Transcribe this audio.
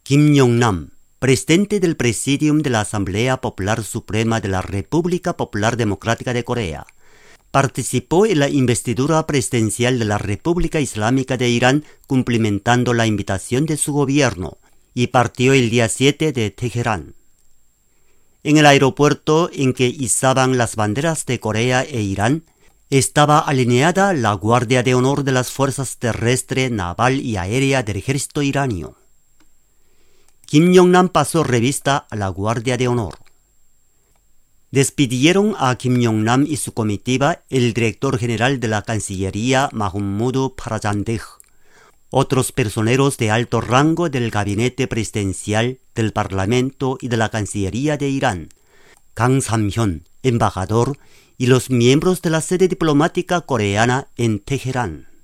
Kim Yong-nam, presidente del Presidium de la Asamblea Popular Suprema de la República Popular Democrática de Corea, participó en la investidura presidencial de la República Islámica de Irán cumplimentando la invitación de su gobierno y partió el día 7 de Teherán. En el aeropuerto en que izaban las banderas de Corea e Irán, estaba alineada la Guardia de Honor de las Fuerzas Terrestre, Naval y Aérea del Ejército iranio. Kim Yong-nam pasó revista a la Guardia de Honor. Despidieron a Kim Yong-nam y su comitiva el director general de la Cancillería, Mahmoud Parajandeh, otros personeros de alto rango del gabinete presidencial, del Parlamento y de la Cancillería de Irán, Kang Sam-hyun, embajador, y los miembros de la sede diplomática coreana en Teherán.